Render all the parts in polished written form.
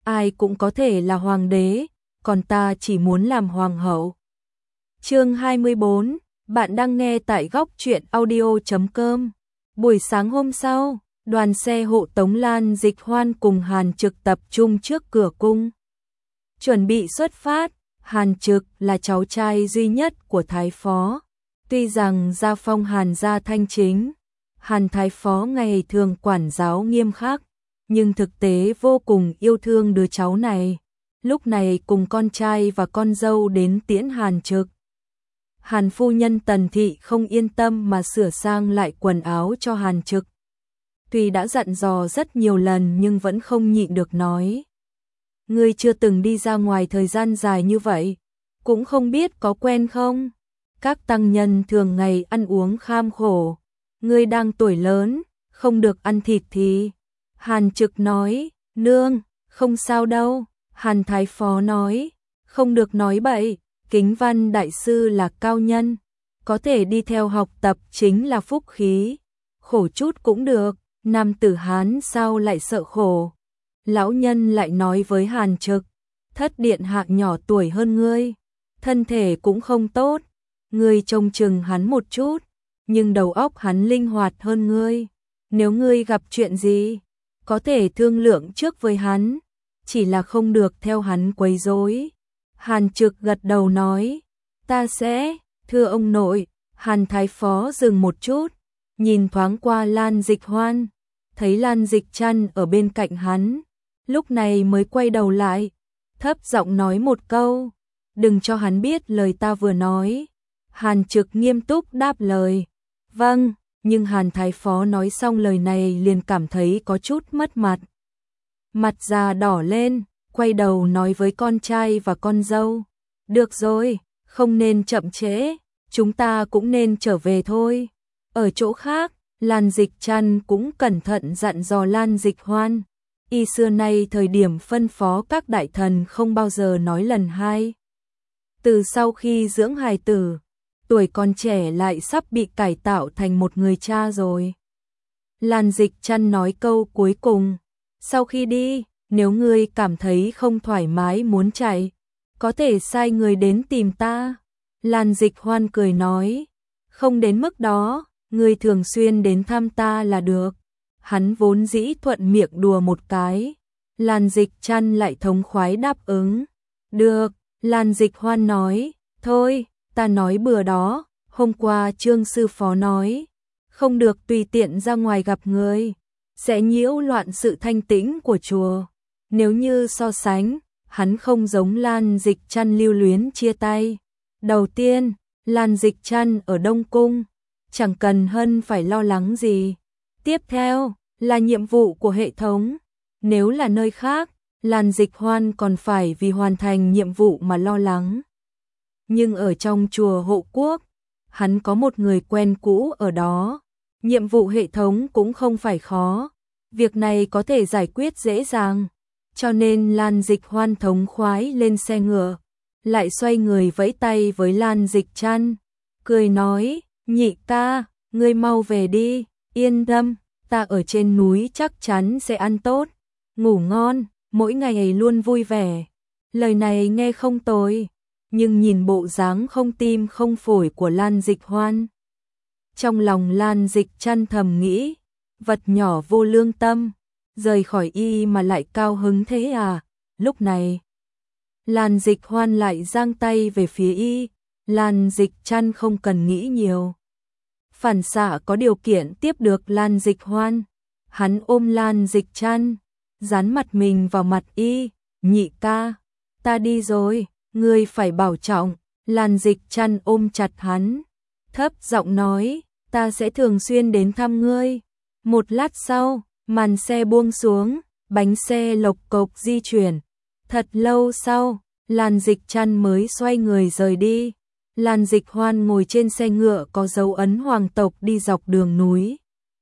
ai cũng có thể là hoàng đế, còn ta chỉ muốn làm hoàng hậu. Chương 24, bạn đang nghe tại góc truyện audio.com. Buổi sáng hôm sau, đoàn xe hộ tống Lan Dịch Hoan cùng Hàn Trực tập trung trước cửa cung. Chuẩn bị xuất phát, Hàn Trực là cháu trai duy nhất của Thái Phó. Tuy rằng gia phong Hàn gia thanh chính, Hàn Thái Phó ngày thường quản giáo nghiêm khắc, nhưng thực tế vô cùng yêu thương đứa cháu này. Lúc này cùng con trai và con dâu đến tiễn Hàn Trực. Hàn phu nhân Tần Thị không yên tâm mà sửa sang lại quần áo cho Hàn Trực. Tuy đã dặn dò rất nhiều lần nhưng vẫn không nhịn được nói. Ngươi chưa từng đi ra ngoài thời gian dài như vậy, cũng không biết có quen không? Các tăng nhân thường ngày ăn uống kham khổ. Ngươi đang tuổi lớn, không được ăn thịt thì. Hàn Trực nói, nương, không sao đâu. Hàn Thái Phó nói, không được nói bậy, Kính Văn đại sư là cao nhân, có thể đi theo học tập chính là phúc khí, khổ chút cũng được, nam tử Hán sao lại sợ khổ. Lão nhân lại nói với Hàn Trực, thất điện hạ nhỏ tuổi hơn ngươi, thân thể cũng không tốt, ngươi trông chừng hắn một chút, nhưng đầu óc hắn linh hoạt hơn ngươi, nếu ngươi gặp chuyện gì, có thể thương lượng trước với hắn, chỉ là không được theo hắn quấy rối. Hàn Trực gật đầu nói, ta sẽ, thưa ông nội. Hàn Thái Phó dừng một chút, nhìn thoáng qua Lan Dịch Hoan, thấy Lan Dịch Trăn ở bên cạnh hắn, lúc này mới quay đầu lại, thấp giọng nói một câu, đừng cho hắn biết lời ta vừa nói. Hàn Trực nghiêm túc đáp lời, vâng, nhưng Hàn Thái Phó nói xong lời này liền cảm thấy có chút mất mặt. Mặt già đỏ lên, quay đầu nói với con trai và con dâu, được rồi, không nên chậm trễ, chúng ta cũng nên trở về thôi. Ở chỗ khác, Lan Dịch Trăn cũng cẩn thận dặn dò Lan Dịch Hoan, y xưa nay thời điểm phân phó các đại thần không bao giờ nói lần hai. Từ sau khi dưỡng hài tử, tuổi còn trẻ lại sắp bị cải tạo thành một người cha rồi. Lan Dịch Trăn nói câu cuối cùng, sau khi đi, nếu ngươi cảm thấy không thoải mái muốn chạy, có thể sai người đến tìm ta. Lan Dịch Hoan cười nói, không đến mức đó, ngươi thường xuyên đến thăm ta là được. Hắn vốn dĩ thuận miệng đùa một cái, Lan Dịch Trăn lại thống khoái đáp ứng. Được, Lan Dịch Hoan nói, thôi, ta nói bừa đó, hôm qua Trương sư phó nói, không được tùy tiện ra ngoài gặp người, sẽ nhiễu loạn sự thanh tĩnh của chùa. Nếu như so sánh, hắn không giống Lan Dịch Trăn lưu luyến chia tay. Đầu tiên, Lan Dịch Trăn ở Đông Cung, chẳng cần Hân phải lo lắng gì. Tiếp theo, là nhiệm vụ của hệ thống. Nếu là nơi khác, Lan Dịch Hoan còn phải vì hoàn thành nhiệm vụ mà lo lắng. Nhưng ở trong chùa Hộ Quốc, hắn có một người quen cũ ở đó. Nhiệm vụ hệ thống cũng không phải khó. Việc này có thể giải quyết dễ dàng. Cho nên Lan Dịch Hoan thống khoái lên xe ngựa, lại xoay người vẫy tay với Lan Dịch Trăn, cười nói, nhị ca, ngươi mau về đi, yên tâm, ta ở trên núi chắc chắn sẽ ăn tốt, ngủ ngon, mỗi ngày luôn vui vẻ. Lời này nghe không tồi, nhưng nhìn bộ dáng không tim không phổi của Lan Dịch Hoan. Trong lòng Lan Dịch Trăn thầm nghĩ, vật nhỏ vô lương tâm, rời khỏi y mà lại cao hứng thế à. Lúc này, Lan Dịch Hoan lại giang tay về phía y, Lan Dịch Trăn không cần nghĩ nhiều. Phản xạ có điều kiện tiếp được Lan Dịch Hoan, hắn ôm Lan Dịch Trăn, dán mặt mình vào mặt y, nhị ca, ta đi rồi, ngươi phải bảo trọng. Lan Dịch Trăn ôm chặt hắn, thấp giọng nói, ta sẽ thường xuyên đến thăm ngươi. Một lát sau, màn xe buông xuống, bánh xe lộc cộc di chuyển. Thật lâu sau, Lan Dịch Trăn mới xoay người rời đi. Lan Dịch Hoan ngồi trên xe ngựa có dấu ấn hoàng tộc đi dọc đường núi.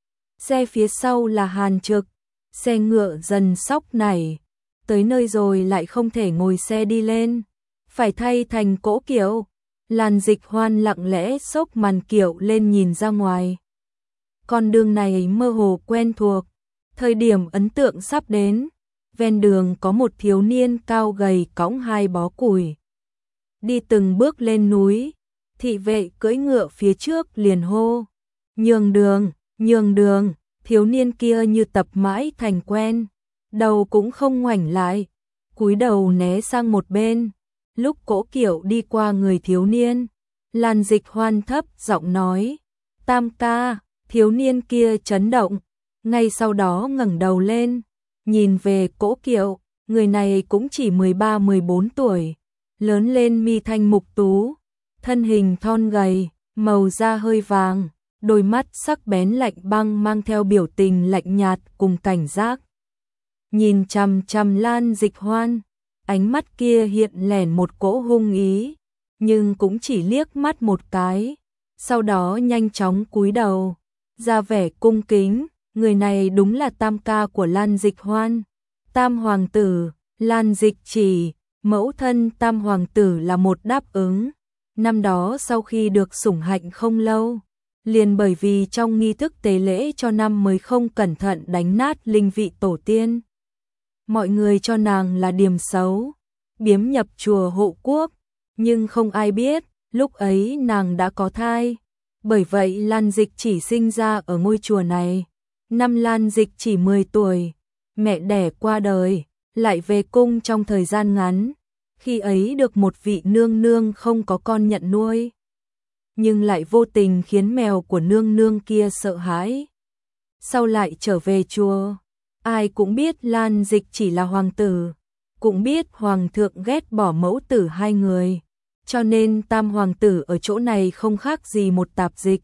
Xe phía sau là Hàn Trực, xe ngựa dần sóc nảy. Tới nơi rồi lại không thể ngồi xe đi lên, phải thay thành cỗ kiệu. Lan Dịch Hoan lặng lẽ xốc màn kiệu lên nhìn ra ngoài. Con đường này mơ hồ quen thuộc, thời điểm ấn tượng sắp đến. ven đường có một thiếu niên cao gầy cõng 2 bó củi. Đi từng bước lên núi, thị vệ cưỡi ngựa phía trước liền hô, nhường đường, thiếu niên kia như tập mãi thành quen, đầu cũng không ngoảnh lại, cúi đầu né sang một bên. Lúc Cỗ Kiệu đi qua người thiếu niên, Lan Dịch Hoan thấp giọng nói, Tam ca. Thiếu niên kia chấn động, ngay sau đó ngẩng đầu lên, nhìn về Cỗ Kiệu, người này cũng chỉ 13-14 tuổi, lớn lên mi thanh mục tú, thân hình thon gầy, màu da hơi vàng, đôi mắt sắc bén lạnh băng mang theo biểu tình lạnh nhạt cùng cảnh giác. Nhìn chằm chằm Lan Dịch Hoan, ánh mắt kia hiện lẻn một cỗ hung ý, nhưng cũng chỉ liếc mắt một cái, sau đó nhanh chóng cúi đầu, ra vẻ cung kính. Người này đúng là tam ca của Lan Dịch Hoan, Tam hoàng tử, Lan Dịch Chỉ. Mẫu thân Tam hoàng tử là một đáp ứng. Năm đó sau khi được sủng hạnh không lâu, liền bởi vì trong nghi thức tế lễ cho năm mới không cẩn thận đánh nát linh vị tổ tiên. Mọi người cho nàng là điểm xấu, biếm nhập chùa hộ quốc, nhưng không ai biết, lúc ấy nàng đã có thai. Bởi vậy Lan Dịch Chỉ sinh ra ở ngôi chùa này. Năm Lan Dịch Chỉ 10 tuổi, mẹ đẻ qua đời, lại về cung trong thời gian ngắn. Khi ấy được một vị nương nương không có con nhận nuôi, nhưng lại vô tình khiến mèo của nương nương kia sợ hãi. Sau lại trở về chùa, ai cũng biết Lan Dịch Chỉ là hoàng tử, cũng biết hoàng thượng ghét bỏ mẫu tử hai người, cho nên Tam hoàng tử ở chỗ này không khác gì một tạp dịch.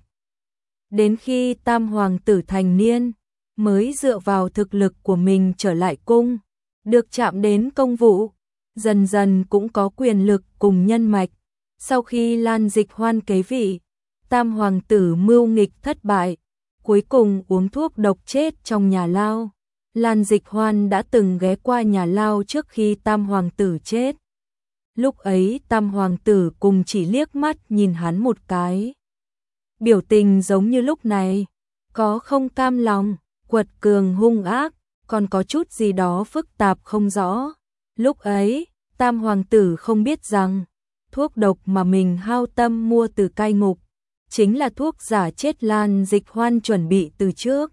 Đến khi Tam hoàng tử thành niên, mới dựa vào thực lực của mình trở lại cung, được chạm đến công vụ, dần dần cũng có quyền lực cùng nhân mạch. Sau khi Lan Dịch Hoan kế vị, Tam hoàng tử mưu nghịch thất bại, cuối cùng uống thuốc độc chết trong nhà lao. Lan Dịch Hoan đã từng ghé qua nhà lao trước khi Tam hoàng tử chết. Lúc ấy Tam hoàng tử cùng chỉ liếc mắt nhìn hắn một cái. Biểu tình giống như lúc này, có không cam lòng, quật cường hung ác, còn có chút gì đó phức tạp không rõ. Lúc ấy, Tam hoàng tử không biết rằng, thuốc độc mà mình hao tâm mua từ cai ngục, chính là thuốc giả chết Lan Dịch Hoan chuẩn bị từ trước.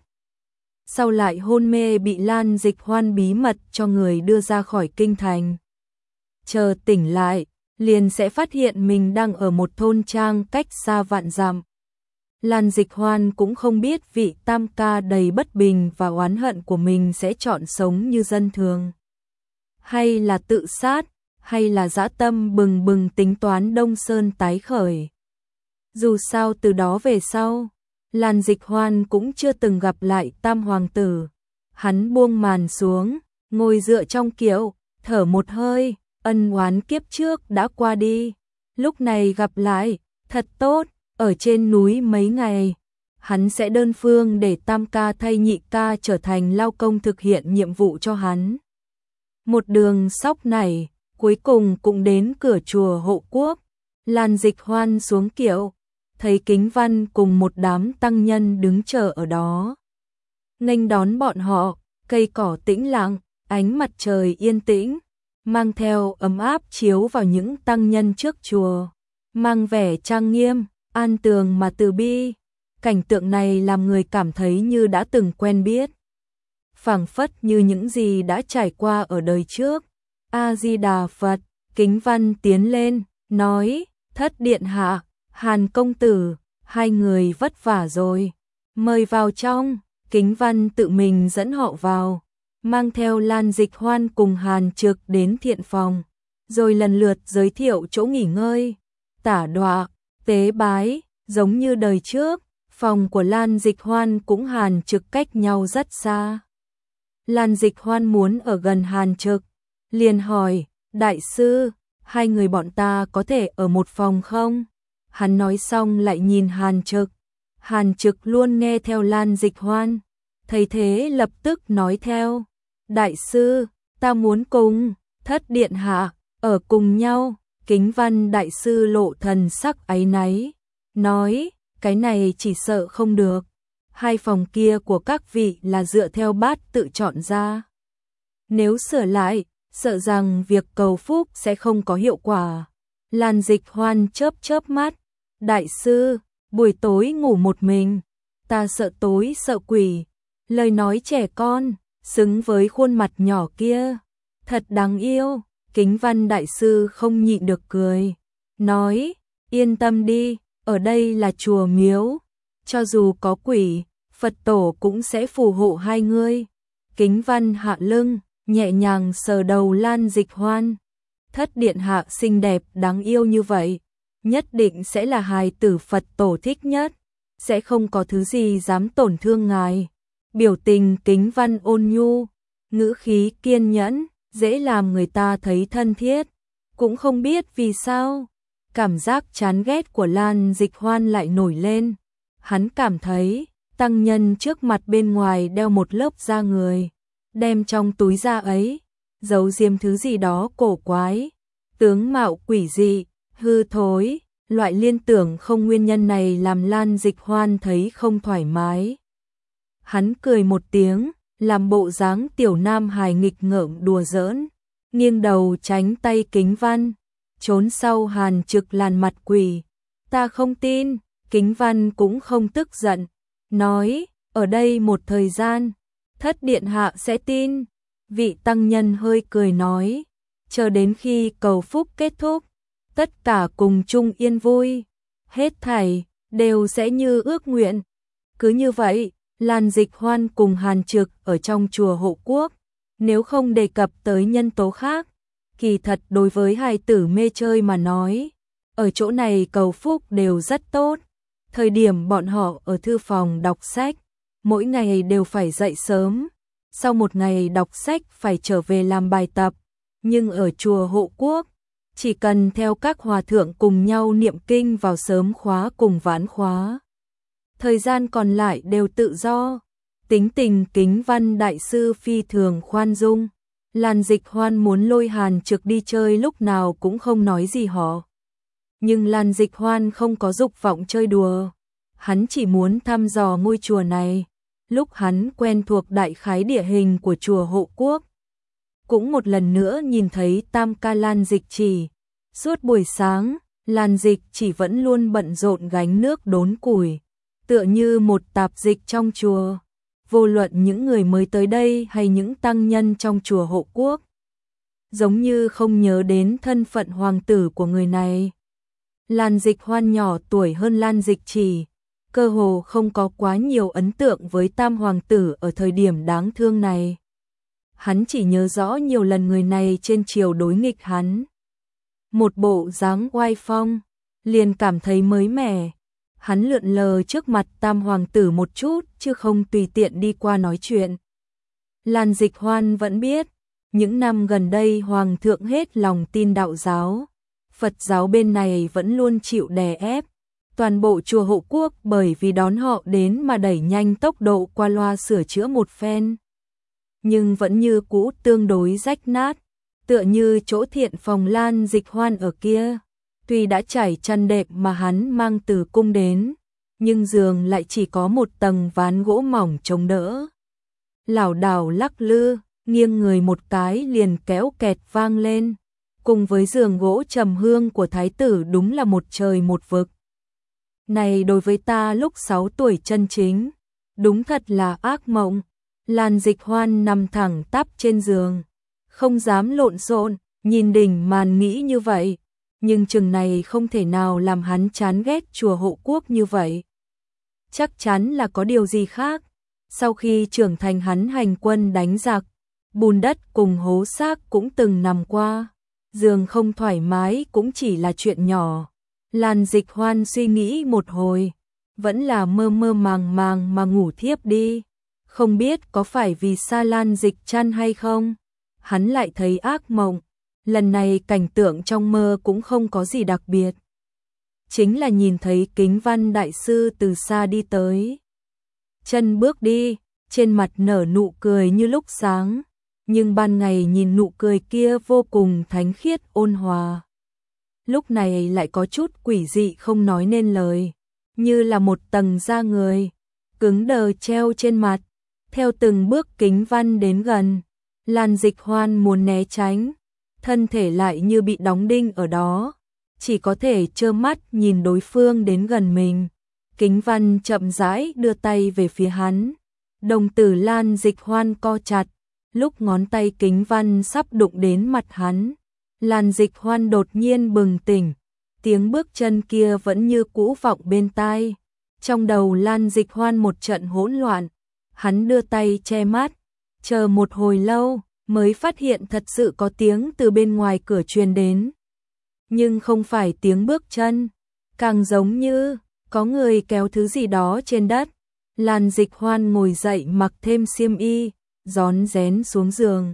Sau lại hôn mê bị Lan Dịch Hoan bí mật cho người đưa ra khỏi kinh thành. Chờ tỉnh lại, liền sẽ phát hiện mình đang ở một thôn trang cách xa vạn dặm. Lan Dịch Hoan cũng không biết vị tam ca đầy bất bình và oán hận của mình sẽ chọn sống như dân thường, hay là tự sát, hay là dã tâm bừng bừng tính toán Đông Sơn tái khởi. Dù sao từ đó về sau, Lan Dịch Hoan cũng chưa từng gặp lại Tam hoàng tử. Hắn buông màn xuống, ngồi dựa trong kiệu, thở một hơi, ân oán kiếp trước đã qua đi. Lúc này gặp lại, thật tốt, ở trên núi mấy ngày, hắn sẽ đơn phương để Tam ca thay nhị ca trở thành lao công thực hiện nhiệm vụ cho hắn. Một đường sóc này, cuối cùng cũng đến cửa chùa hộ quốc. Lan Dịch Hoan xuống kiệu, thấy Kính Văn cùng một đám tăng nhân đứng chờ ở đó. Nghênh đón bọn họ, cây cỏ tĩnh lặng, ánh mặt trời yên tĩnh, mang theo ấm áp chiếu vào những tăng nhân trước chùa, mang vẻ trang nghiêm, an tường mà từ bi. Cảnh tượng này làm người cảm thấy như đã từng quen biết, phảng phất như những gì đã trải qua ở đời trước. A Di Đà Phật. Kính Văn tiến lên, nói, Thất điện hạ, Hàn công tử, hai người vất vả rồi, mời vào trong. Kính Văn tự mình dẫn họ vào, mang theo Lan Dịch Hoan cùng Hàn Trực đến thiện phòng, rồi lần lượt giới thiệu chỗ nghỉ ngơi, tả đọa, tế bái. Giống như đời trước, phòng của Lan Dịch Hoan cũng Hàn Trực cách nhau rất xa. Lan Dịch Hoan muốn ở gần Hàn Trực, liền hỏi, đại sư, hai người bọn ta có thể ở một phòng không? Hắn nói xong lại nhìn Hàn Trực. Hàn Trực luôn nghe theo Lan Dịch Hoan, thấy thế lập tức nói theo, đại sư, ta muốn cùng Thất điện hạ ở cùng nhau. Kính Văn đại sư lộ thần sắc áy náy, nói, cái này chỉ sợ không được. Hai phòng kia của các vị là dựa theo bát tự chọn ra. Nếu sửa lại, sợ rằng việc cầu phúc sẽ không có hiệu quả. Lan Dịch Hoan chớp chớp mắt. Đại sư, buổi tối ngủ một mình. Ta sợ tối sợ quỷ. Lời nói trẻ con, xứng với khuôn mặt nhỏ kia. Thật đáng yêu. Kính Văn đại sư không nhịn được cười. Nói, yên tâm đi, ở đây là chùa miếu. Cho dù có quỷ, Phật tổ cũng sẽ phù hộ hai ngươi. Kính Văn hạ lưng, nhẹ nhàng sờ đầu Lan Dịch Hoan. Thất điện hạ xinh đẹp đáng yêu như vậy, nhất định sẽ là hài tử Phật tổ thích nhất, sẽ không có thứ gì dám tổn thương ngài. Biểu tình Kính Văn ôn nhu, ngữ khí kiên nhẫn, dễ làm người ta thấy thân thiết. Cũng không biết vì sao, cảm giác chán ghét của Lan Dịch Hoan lại nổi lên. Hắn cảm thấy, tăng nhân trước mặt bên ngoài đeo một lớp da người, đem trong túi da ấy, giấu diêm thứ gì đó cổ quái, tướng mạo quỷ dị, hư thối. Loại liên tưởng không nguyên nhân này làm Lan Dịch Hoan thấy không thoải mái. Hắn cười một tiếng, làm bộ dáng tiểu nam hài nghịch ngợm đùa giỡn, nghiêng đầu tránh tay Kính Văn, trốn sau Hàn Trực làn mặt quỷ. Ta không tin. Kính Văn cũng không tức giận, nói, ở đây một thời gian, thất điện hạ sẽ tin. Vị tăng nhân hơi cười nói, chờ đến khi cầu phúc kết thúc, tất cả cùng chung yên vui, hết thảy đều sẽ như ước nguyện. Cứ như vậy, Lan Dịch Hoan cùng Hàn Trực ở trong chùa Hộ Quốc, nếu không đề cập tới nhân tố khác, kỳ thật đối với hài tử mê chơi mà nói, ở chỗ này cầu phúc đều rất tốt. Thời điểm bọn họ ở thư phòng đọc sách, mỗi ngày đều phải dậy sớm, sau một ngày đọc sách phải trở về làm bài tập, nhưng ở chùa Hộ Quốc, chỉ cần theo các hòa thượng cùng nhau niệm kinh vào sớm khóa cùng vãn khóa. Thời gian còn lại đều tự do. Tính tình Kính Văn đại sư phi thường khoan dung. Lan Dịch Hoan muốn lôi Hàn Trực đi chơi lúc nào cũng không nói gì họ. Nhưng Lan Dịch Hoan không có dục vọng chơi đùa. Hắn chỉ muốn thăm dò ngôi chùa này. Lúc hắn quen thuộc đại khái địa hình của chùa Hộ Quốc, cũng một lần nữa nhìn thấy tam ca Lan Dịch Chỉ. Suốt buổi sáng, Lan Dịch Chỉ vẫn luôn bận rộn gánh nước đốn củi, tựa như một tạp dịch trong chùa. Vô luận những người mới tới đây hay những tăng nhân trong chùa Hộ Quốc, giống như không nhớ đến thân phận hoàng tử của người này. Lan Dịch Hoan nhỏ tuổi hơn Lan Dịch Chỉ, cơ hồ không có quá nhiều ấn tượng với tam hoàng tử ở thời điểm đáng thương này. Hắn chỉ nhớ rõ nhiều lần người này trên triều đối nghịch hắn. Một bộ dáng oai phong, liền cảm thấy mới mẻ. Hắn lượn lờ trước mặt tam hoàng tử một chút chứ không tùy tiện đi qua nói chuyện. Lan Dịch Hoan vẫn biết, những năm gần đây hoàng thượng hết lòng tin đạo giáo, Phật giáo bên này vẫn luôn chịu đè ép. Toàn bộ chùa Hộ Quốc bởi vì đón họ đến mà đẩy nhanh tốc độ qua loa sửa chữa một phen. Nhưng vẫn như cũ tương đối rách nát, tựa như chỗ thiện phòng Lan Dịch Hoan ở kia. Tuy đã trải chăn đệm mà hắn mang từ cung đến, nhưng giường lại chỉ có một tầng ván gỗ mỏng chống đỡ. Lảo đảo lắc lư, nghiêng người một cái liền kéo kẹt vang lên. Cùng với giường gỗ trầm hương của thái tử đúng là một trời một vực. Này đối với ta lúc 6 tuổi chân chính, đúng thật là ác mộng. Lan Dịch Hoan nằm thẳng tắp trên giường, không dám lộn xộn, nhìn đỉnh màn nghĩ như vậy. Nhưng chừng này không thể nào làm hắn chán ghét chùa Hộ Quốc như vậy. Chắc chắn là có điều gì khác. Sau khi trưởng thành hắn hành quân đánh giặc, bùn đất cùng hố xác cũng từng nằm qua. Giường không thoải mái cũng chỉ là chuyện nhỏ. Lan Dịch Hoan suy nghĩ một hồi, vẫn là mơ mơ màng màng mà ngủ thiếp đi. Không biết có phải vì xa Lan Dịch chăn hay không, hắn lại thấy ác mộng. Lần này cảnh tượng trong mơ cũng không có gì đặc biệt. Chính là nhìn thấy Kính Văn đại sư từ xa đi tới. Chân bước đi, trên mặt nở nụ cười như lúc sáng, nhưng ban ngày nhìn nụ cười kia vô cùng thánh khiết ôn hòa. Lúc này lại có chút quỷ dị không nói nên lời, như là một tầng da người, cứng đờ treo trên mặt. Theo từng bước Kính Văn đến gần, Lan Dịch Hoan muốn né tránh, thân thể lại như bị đóng đinh ở đó, chỉ có thể trơ mắt nhìn đối phương đến gần mình. Kính Văn chậm rãi đưa tay về phía hắn, đồng tử Lan Dịch Hoan co chặt, lúc ngón tay Kính Văn sắp đụng đến mặt hắn, Lan Dịch Hoan đột nhiên bừng tỉnh, tiếng bước chân kia vẫn như cũ vọng bên tai. Trong đầu Lan Dịch Hoan một trận hỗn loạn, hắn đưa tay che mắt, chờ một hồi lâu mới phát hiện thật sự có tiếng từ bên ngoài cửa truyền đến. Nhưng không phải tiếng bước chân, càng giống như có người kéo thứ gì đó trên đất. Lan Dịch Hoan ngồi dậy mặc thêm xiêm y, rón rén xuống giường.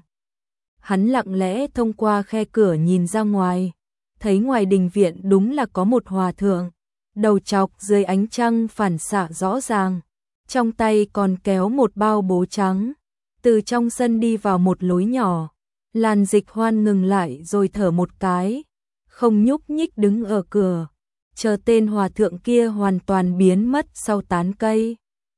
Hắn lặng lẽ thông qua khe cửa nhìn ra ngoài, thấy ngoài đình viện đúng là có một hòa thượng, đầu chọc dưới ánh trăng phản xạ rõ ràng, trong tay còn kéo một bao bố trắng, từ trong sân đi vào một lối nhỏ. Lan Dịch Hoan ngừng lại rồi thở một cái, không nhúc nhích đứng ở cửa, chờ tên hòa thượng kia hoàn toàn biến mất sau tán cây.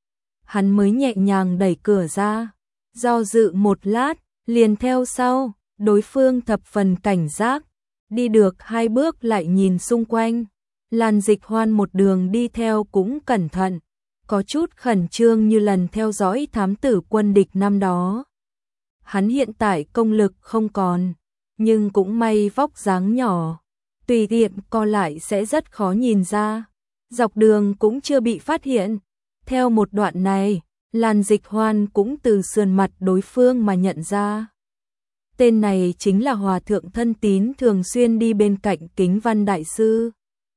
Hắn mới nhẹ nhàng đẩy cửa ra, do dự một lát, liền theo sau, đối phương thập phần cảnh giác, đi được 2 bước lại nhìn xung quanh. Lan Dịch Hoan một đường đi theo cũng cẩn thận, có chút khẩn trương như lần theo dõi thám tử quân địch năm đó. Hắn hiện tại công lực không còn, nhưng cũng may vóc dáng nhỏ, tùy tiện co lại sẽ rất khó nhìn ra. Dọc đường cũng chưa bị phát hiện. Theo một đoạn này, Lan Dịch Hoan cũng từ sườn mặt đối phương mà nhận ra. Tên này chính là hòa thượng thân tín thường xuyên đi bên cạnh Kính Văn đại sư.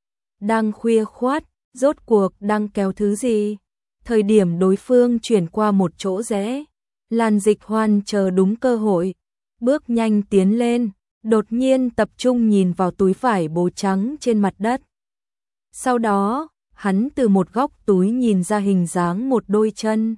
Đang khuya khoắt, rốt cuộc đang kéo thứ gì? Thời điểm đối phương chuyển qua một chỗ rẽ, Lan Dịch Hoan chờ đúng cơ hội, bước nhanh tiến lên, đột nhiên tập trung nhìn vào túi vải bố trắng trên mặt đất. Sau đó, hắn từ một góc túi nhìn ra hình dáng một đôi chân.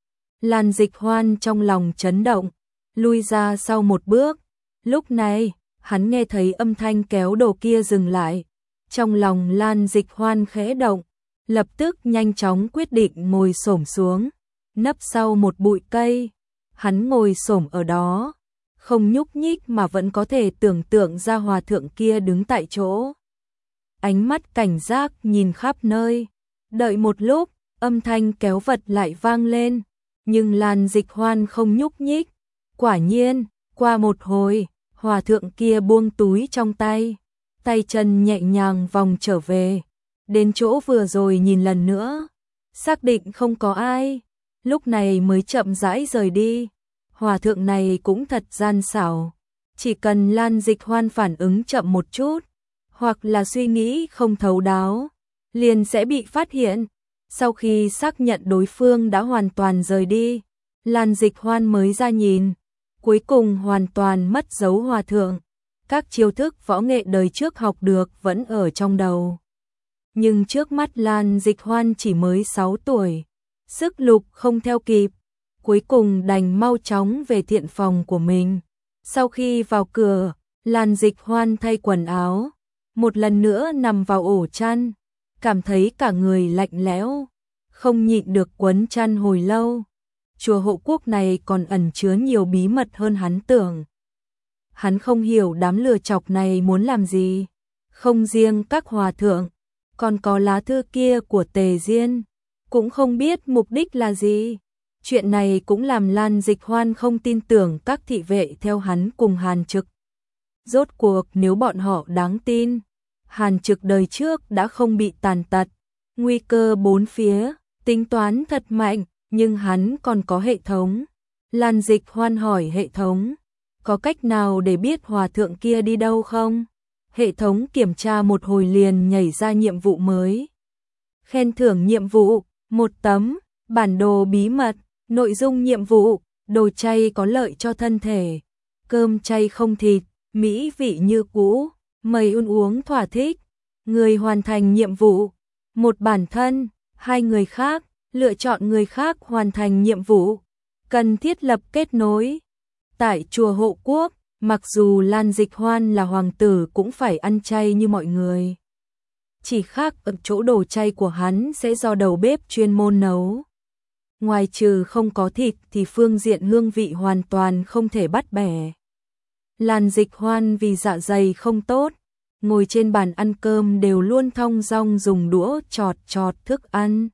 Lan Dịch Hoan trong lòng chấn động, lui ra sau một bước. Lúc này, hắn nghe thấy âm thanh kéo đồ kia dừng lại. Trong lòng Lan Dịch Hoan khẽ động, lập tức nhanh chóng quyết định ngồi xổm xuống, nấp sau một bụi cây. Hắn ngồi xổm ở đó, không nhúc nhích mà vẫn có thể tưởng tượng ra hòa thượng kia đứng tại chỗ. Ánh mắt cảnh giác nhìn khắp nơi, đợi một lúc, âm thanh kéo vật lại vang lên, nhưng Lan Dịch Hoan không nhúc nhích. Quả nhiên, qua một hồi, hòa thượng kia buông túi trong tay, tay chân nhẹ nhàng vòng trở về, đến chỗ vừa rồi nhìn lần nữa, xác định không có ai, lúc này mới chậm rãi rời đi. Hòa thượng này cũng thật gian xảo, chỉ cần Lan Dịch Hoan phản ứng chậm một chút, hoặc là suy nghĩ không thấu đáo, liền sẽ bị phát hiện. Sau khi xác nhận đối phương đã hoàn toàn rời đi, Lan Dịch Hoan mới ra nhìn, cuối cùng hoàn toàn mất dấu hòa thượng. Các chiêu thức võ nghệ đời trước học được vẫn ở trong đầu. Nhưng trước mắt Lan Dịch Hoan chỉ mới 6 tuổi, sức lực không theo kịp, cuối cùng đành mau chóng về thiện phòng của mình. Sau khi vào cửa, Lan Dịch Hoan thay quần áo, một lần nữa nằm vào ổ chăn, cảm thấy cả người lạnh lẽo, không nhịn được quấn chăn hồi lâu. Chùa Hộ Quốc này còn ẩn chứa nhiều bí mật hơn hắn tưởng. Hắn không hiểu đám lừa chọc này muốn làm gì, không riêng các hòa thượng, còn có lá thư kia của Tề Diên, cũng không biết mục đích là gì. Chuyện này cũng làm Lan Dịch Hoan không tin tưởng các thị vệ theo hắn cùng Hàn Trực. Rốt cuộc nếu bọn họ đáng tin, Hàn Trực đời trước đã không bị tàn tật, nguy cơ bốn phía, tính toán thật mạnh, nhưng hắn còn có hệ thống. Lan Dịch Hoan hỏi hệ thống, có cách nào để biết hòa thượng kia đi đâu không? Hệ thống kiểm tra một hồi liền nhảy ra nhiệm vụ mới. Khen thưởng nhiệm vụ, 1 tấm, bản đồ bí mật, nội dung nhiệm vụ, đồ chay có lợi cho thân thể, cơm chay không thịt, mỹ vị như cũ, mời ăn uống thỏa thích. Người hoàn thành nhiệm vụ, 1 bản thân, 2 người khác, lựa chọn người khác hoàn thành nhiệm vụ, cần thiết lập kết nối. Tại chùa Hộ Quốc, mặc dù Lan Dịch Hoan là hoàng tử cũng phải ăn chay như mọi người. Chỉ khác ở chỗ đồ chay của hắn sẽ do đầu bếp chuyên môn nấu. ngoài trừ không có thịt thì phương diện hương vị hoàn toàn không thể bắt bẻ. Lan Dịch Hoan vì dạ dày không tốt, ngồi trên bàn ăn cơm đều luôn thong dong dùng đũa chọt chọt thức ăn.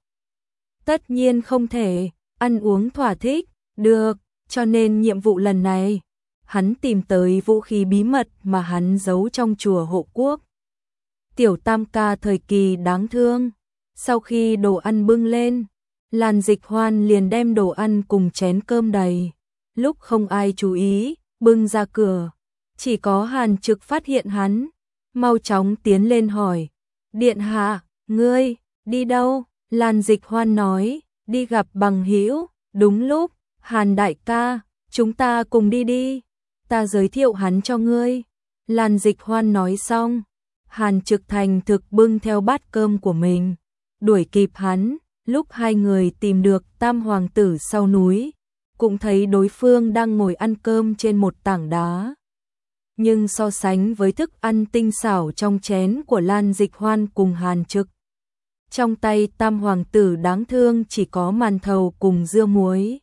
Tất nhiên không thể ăn uống thỏa thích được, cho nên nhiệm vụ lần này, hắn tìm tới vũ khí bí mật mà hắn giấu trong chùa Hộ Quốc. Tiểu Tam ca thời kỳ đáng thương, sau khi đồ ăn bưng lên, Lan Dịch Hoan liền đem đồ ăn cùng chén cơm đầy, lúc không ai chú ý, bưng ra cửa, chỉ có Hàn Trực phát hiện hắn, mau chóng tiến lên hỏi, điện hạ, ngươi, đi đâu? Lan Dịch Hoan nói, đi gặp bằng hữu. Đúng lúc, Hàn đại ca, chúng ta cùng đi đi, ta giới thiệu hắn cho ngươi. Lan Dịch Hoan nói xong, Hàn Trực thành thực bưng theo bát cơm của mình, đuổi kịp hắn, lúc hai người tìm được Tam hoàng tử sau núi, cũng thấy đối phương đang ngồi ăn cơm trên một tảng đá. Nhưng so sánh với thức ăn tinh xảo trong chén của Lan Dịch Hoan cùng Hàn Trực, trong tay Tam hoàng tử đáng thương chỉ có màn thầu cùng dưa muối.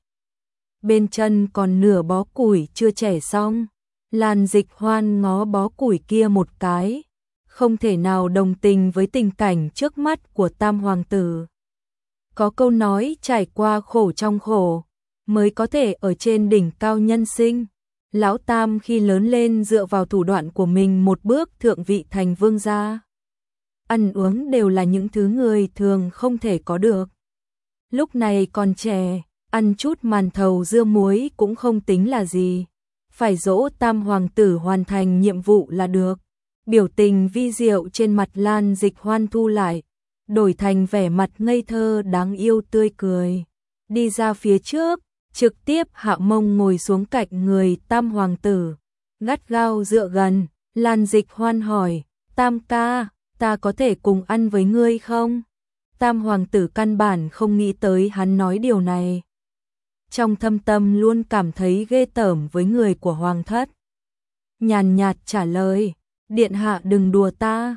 Bên chân còn nửa bó củi chưa chẻ xong. Lan Dịch Hoan ngó bó củi kia một cái, không thể nào đồng tình với tình cảnh trước mắt của Tam hoàng tử. Có câu nói trải qua khổ trong khổ, mới có thể ở trên đỉnh cao nhân sinh. Lão Tam khi lớn lên dựa vào thủ đoạn của mình một bước thượng vị thành vương gia. Ăn uống đều là những thứ người thường không thể có được. Lúc này còn trẻ, ăn chút màn thầu dưa muối cũng không tính là gì. Phải dỗ Tam hoàng tử hoàn thành nhiệm vụ là được. Biểu tình vi diệu trên mặt Lan Dịch Hoan thu lại, đổi thành vẻ mặt ngây thơ đáng yêu tươi cười. Đi ra phía trước, trực tiếp hạ mông ngồi xuống cạnh người Tam hoàng tử, gắt gao dựa gần. Lan Dịch Hoan hỏi, Tam ca, ta có thể cùng ăn với ngươi không? Tam hoàng tử căn bản không nghĩ tới hắn nói điều này. Trong thâm tâm luôn cảm thấy ghê tởm với người của hoàng thất. Nhàn nhạt trả lời, điện hạ đừng đùa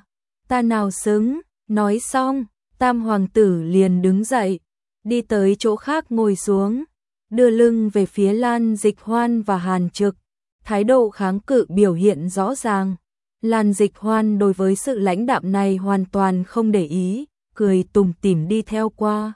ta nào xứng. Nói xong, Tam hoàng tử liền đứng dậy, đi tới chỗ khác ngồi xuống, đưa lưng về phía Lan Dịch Hoan và Hàn Trực, thái độ kháng cự biểu hiện rõ ràng. Lan Dịch Hoan đối với sự lãnh đạm này hoàn toàn không để ý, cười tủm tỉm đi theo qua.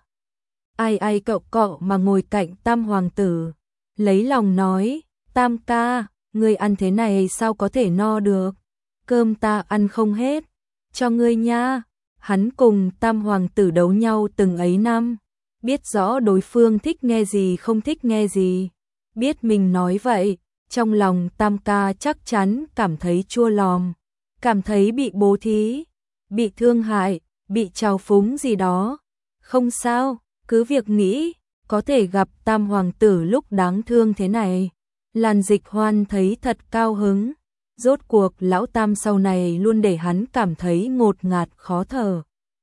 Ai ai cậu cọ mà ngồi cạnh Tam hoàng tử, lấy lòng nói, Tam ca, ngươi ăn thế này sao có thể no được, cơm ta ăn không hết, cho ngươi nha. Hắn cùng Tam hoàng tử đấu nhau từng ấy năm, biết rõ đối phương thích nghe gì không thích nghe gì, biết mình nói vậy, trong lòng Tam ca chắc chắn cảm thấy chua lòm, cảm thấy bị bố thí, bị thương hại, bị trào phúng gì đó. Không sao, cứ việc nghĩ, có thể gặp Tam hoàng tử lúc đáng thương thế này. Lan Dịch Hoan thấy thật cao hứng, rốt cuộc lão Tam sau này luôn để hắn cảm thấy ngột ngạt khó thở.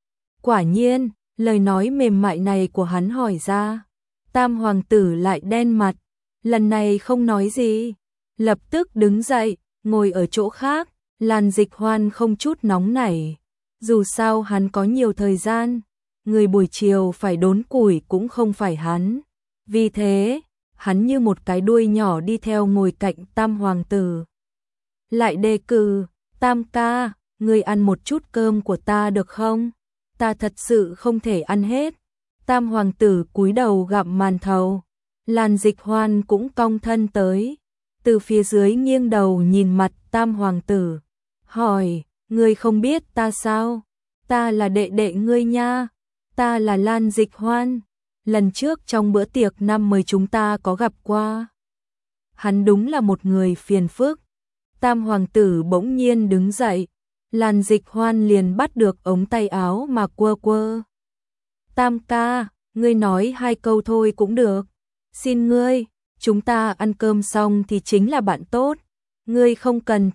Quả nhiên, lời nói mềm mại này của hắn hỏi ra, Tam hoàng tử lại đen mặt, lần này không nói gì, lập tức đứng dậy, ngồi ở chỗ khác. Lan Dịch Hoan không chút nóng nảy, dù sao hắn có nhiều thời gian, người buổi chiều phải đốn củi cũng không phải hắn. Vì thế, hắn như một cái đuôi nhỏ đi theo ngồi cạnh Tam hoàng tử. Lại đề cử, Tam ca, người ăn một chút cơm của ta được không? Ta thật sự không thể ăn hết. Tam hoàng tử cúi đầu gặm màn thầu. Lan Dịch Hoan cũng cong thân tới, từ phía dưới nghiêng đầu nhìn mặt Tam hoàng tử, hỏi, ngươi không biết ta sao? Ta là đệ đệ ngươi nha, ta là Lan Dịch Hoan, lần trước trong bữa tiệc năm mới chúng ta có gặp qua. Hắn đúng là một người phiền phức. Tam hoàng tử bỗng nhiên đứng dậy, Lan Dịch Hoan liền bắt được ống tay áo mà quơ quơ. Tam ca, ngươi nói hai câu thôi cũng được, xin ngươi, chúng ta ăn cơm xong thì chính là bạn tốt, ngươi không cần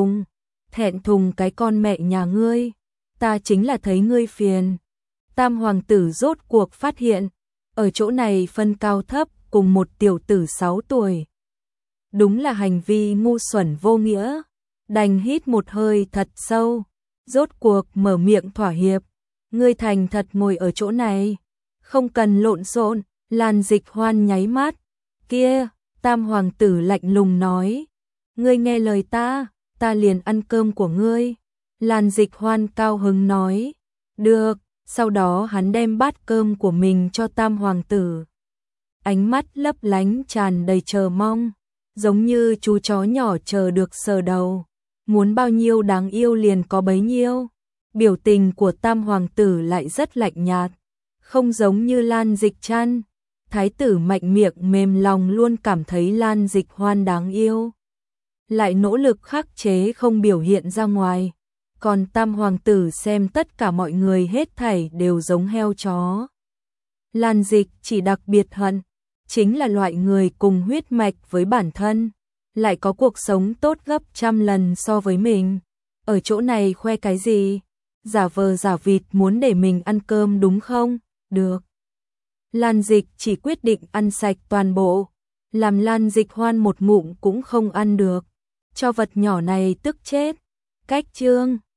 thẹn thùng cái con mẹ nhà ngươi, ta chính là thấy ngươi phiền. Tam hoàng tử rốt cuộc phát hiện, ở chỗ này phân cao thấp cùng một tiểu tử 6 tuổi. Đúng là hành vi ngu xuẩn vô nghĩa, đành hít một hơi thật sâu, rốt cuộc mở miệng thỏa hiệp, ngươi thành thật ngồi ở chỗ này, không cần lộn xộn. Lan Dịch Hoan nháy mắt. Kia, Tam hoàng tử lạnh lùng nói. Ngươi nghe lời ta liền ăn cơm của ngươi. Lan Dịch Hoan cao hứng nói. Được, sau đó hắn đem bát cơm của mình cho Tam hoàng tử. Ánh mắt lấp lánh tràn đầy chờ mong, giống như chú chó nhỏ chờ được sờ đầu. Muốn bao nhiêu đáng yêu liền có bấy nhiêu. Biểu tình của Tam hoàng tử lại rất lạnh nhạt, không giống như Lan Dịch Trăn. Thái tử mạnh miệng mềm lòng luôn cảm thấy Lan Dịch Hoan đáng yêu, lại nỗ lực khắc chế không biểu hiện ra ngoài. Còn Tam hoàng tử xem tất cả mọi người hết thảy đều giống heo chó. Lan Dịch chỉ đặc biệt hận, chính là loại người cùng huyết mạch với bản thân, lại có cuộc sống tốt gấp trăm lần so với mình. Ở chỗ này khoe cái gì? Giả vờ giả vịt muốn để mình ăn cơm đúng không? Được. Lan Dịch chỉ quyết định ăn sạch toàn bộ, làm Lan Dịch Hoan một ngụm cũng không ăn được. Cho vật nhỏ này tức chết. Cách chương